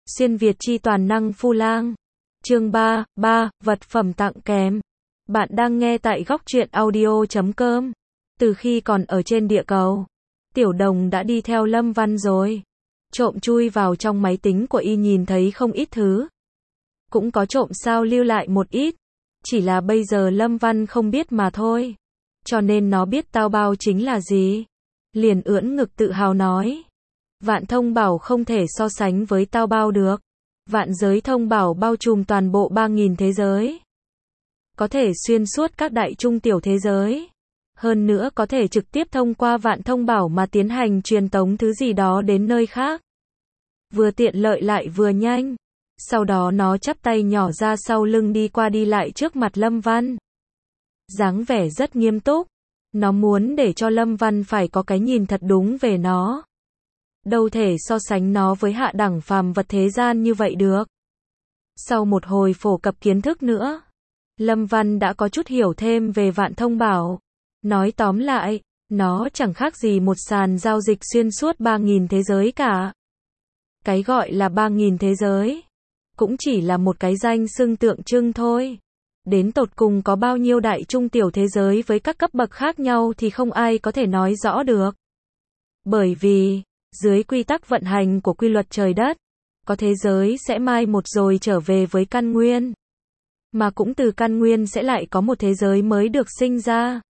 Xuyên Việt chi toàn năng Phu Lang. Chương 3, vật phẩm tặng kèm. Bạn đang nghe tại góc truyện audio.com. Từ khi còn ở trên địa cầu, Tiểu Đồng đã đi theo Lâm Văn rồi. Trộm chui vào trong máy tính của y nhìn thấy không ít thứ. Cũng có trộm sao lưu lại một ít. Chỉ là bây giờ Lâm Văn không biết mà thôi. Cho nên nó biết tao bao chính là gì. Liền ưỡn ngực tự hào nói. Vạn thông bảo không thể so sánh với tao bao được. Vạn giới thông bảo bao trùm toàn bộ 3.000 thế giới. Có thể xuyên suốt các đại trung tiểu thế giới. Hơn nữa có thể trực tiếp thông qua vạn thông bảo mà tiến hành truyền tống thứ gì đó đến nơi khác. Vừa tiện lợi lại vừa nhanh. Sau đó nó chắp tay nhỏ ra sau lưng đi qua đi lại trước mặt Lâm Văn. Dáng vẻ rất nghiêm túc. Nó muốn để cho Lâm Văn phải có cái nhìn thật đúng về nó. Đâu thể so sánh nó với hạ đẳng phàm vật thế gian như vậy được. Sau một hồi phổ cập kiến thức nữa, Lâm Văn đã có chút hiểu thêm về vạn thông bảo. Nói tóm lại, nó chẳng khác gì một sàn giao dịch xuyên suốt 3.000 thế giới cả. Cái gọi là 3.000 thế giới, cũng chỉ là một cái danh xưng tượng trưng thôi. Đến tột cùng có bao nhiêu đại trung tiểu thế giới với các cấp bậc khác nhau thì không ai có thể nói rõ được. Bởi vì, dưới quy tắc vận hành của quy luật trời đất, có thế giới sẽ mai một rồi trở về với căn nguyên. Mà cũng từ căn nguyên sẽ lại có một thế giới mới được sinh ra.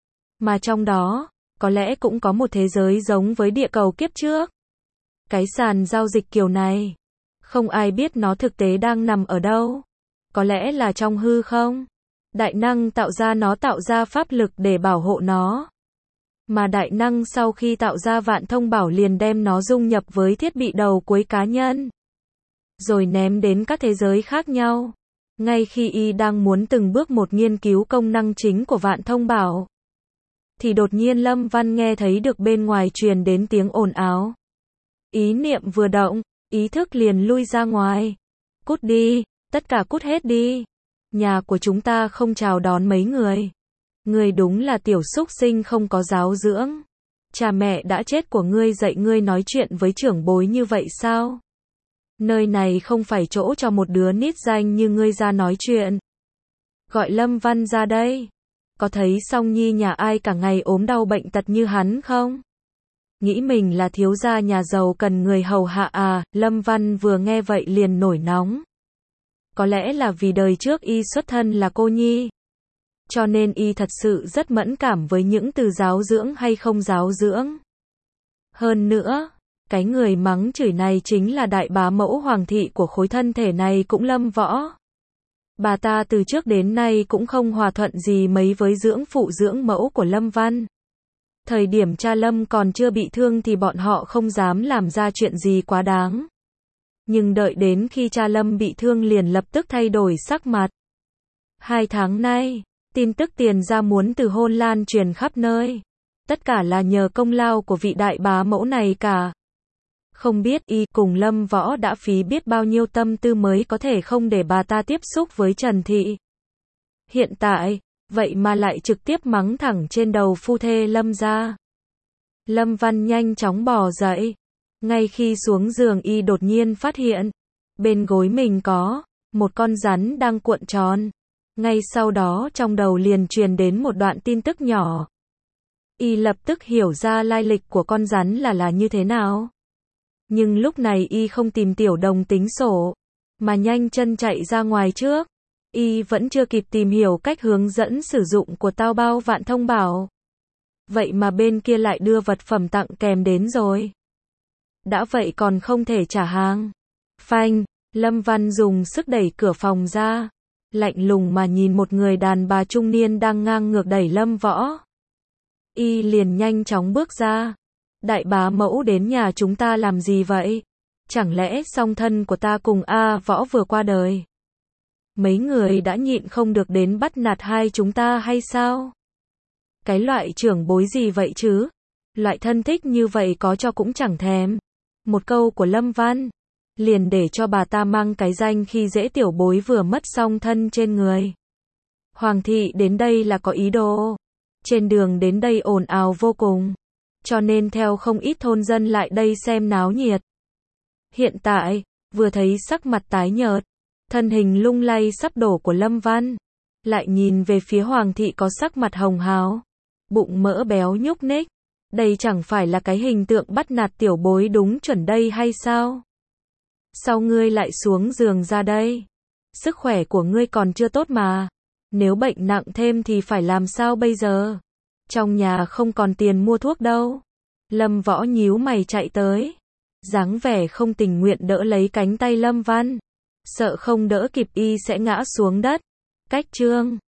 Mà trong đó, có lẽ cũng có một thế giới giống với địa cầu kiếp trước. Cái sàn giao dịch kiểu này, không ai biết nó thực tế đang nằm ở đâu. Có lẽ là trong hư không? Đại năng tạo ra nó tạo ra pháp lực để bảo hộ nó. Mà đại năng sau khi tạo ra vạn thông bảo liền đem nó dung nhập với thiết bị đầu cuối cá nhân. Rồi ném đến các thế giới khác nhau. Ngay khi y đang muốn từng bước một nghiên cứu công năng chính của vạn thông bảo, thì đột nhiên Lâm Văn nghe thấy được bên ngoài truyền đến tiếng ồn ào. Ý niệm vừa động, ý thức liền lui ra ngoài. Cút đi, tất cả cút hết đi. Nhà của chúng ta không chào đón mấy người. Ngươi đúng là tiểu súc sinh không có giáo dưỡng. Cha mẹ đã chết của ngươi dạy ngươi nói chuyện với trưởng bối như vậy sao? Nơi này không phải chỗ cho một đứa nít danh như ngươi ra nói chuyện. Gọi Lâm Văn ra đây. Có thấy Song Nhi nhà ai cả ngày ốm đau bệnh tật như hắn không? Nghĩ mình là thiếu gia nhà giàu cần người hầu hạ à? Lâm Văn vừa nghe vậy liền nổi nóng. Có lẽ là vì đời trước y xuất thân là cô nhi. Cho nên y thật sự rất mẫn cảm với những từ giáo dưỡng hay không giáo dưỡng. Hơn nữa, cái người mắng chửi này chính là đại bá mẫu hoàng thị của khối thân thể này cũng Lâm Võ. Bà ta từ trước đến nay cũng không hòa thuận gì mấy với dưỡng phụ dưỡng mẫu của Lâm Văn. Thời điểm cha Lâm còn chưa bị thương thì bọn họ không dám làm ra chuyện gì quá đáng. Nhưng đợi đến khi cha Lâm bị thương liền lập tức thay đổi sắc mặt. 2 tháng nay, tin tức tiền ra muốn từ Hôn Lan truyền khắp nơi. Tất cả là nhờ công lao của vị đại bá mẫu này cả. Không biết y cùng Lâm Võ đã phí biết bao nhiêu tâm tư mới có thể không để bà ta tiếp xúc với Trần Thị. Hiện tại, vậy mà lại trực tiếp mắng thẳng trên đầu phu thê Lâm ra. Lâm Văn nhanh chóng bò dậy. Ngay khi xuống giường y đột nhiên phát hiện, bên gối mình có một con rắn đang cuộn tròn. Ngay sau đó trong đầu liền truyền đến một đoạn tin tức nhỏ. Y lập tức hiểu ra lai lịch của con rắn là như thế nào. Nhưng lúc này y không tìm Tiểu Đồng tính sổ, mà nhanh chân chạy ra ngoài trước. Y vẫn chưa kịp tìm hiểu cách hướng dẫn sử dụng của tao bao vạn thông bảo. Vậy mà bên kia lại đưa vật phẩm tặng kèm đến rồi. Đã vậy còn không thể trả hàng. Phanh, Lâm Văn dùng sức đẩy cửa phòng ra. Lạnh lùng mà nhìn một người đàn bà trung niên đang ngang ngược đẩy Lâm Võ. Y liền nhanh chóng bước ra. Đại bá mẫu đến nhà chúng ta làm gì vậy? Chẳng lẽ song thân của ta cùng A Võ vừa qua đời? Mấy người đã nhịn không được đến bắt nạt hai chúng ta hay sao? Cái loại trưởng bối gì vậy chứ? Loại thân thích như vậy có cho cũng chẳng thèm. Một câu của Lâm Văn liền để cho bà ta mang cái danh khi dễ tiểu bối vừa mất song thân trên người. Hoàng thị đến đây là có ý đồ. Trên đường đến đây ồn ào vô cùng. Cho nên theo không ít thôn dân lại đây xem náo nhiệt. Hiện tại, vừa thấy sắc mặt tái nhợt, thân hình lung lay sắp đổ của Lâm Văn, lại nhìn về phía Hoàng thị có sắc mặt hồng hào, bụng mỡ béo nhúc nhích. Đây chẳng phải là cái hình tượng bắt nạt tiểu bối đúng chuẩn đây hay sao? Sao ngươi lại xuống giường ra đây? Sức khỏe của ngươi còn chưa tốt mà. Nếu bệnh nặng thêm thì phải làm sao bây giờ? Trong nhà không còn tiền mua thuốc đâu. Lâm Võ nhíu mày chạy tới, dáng vẻ không tình nguyện đỡ lấy cánh tay Lâm Văn, sợ không đỡ kịp y sẽ ngã xuống đất. Cách chương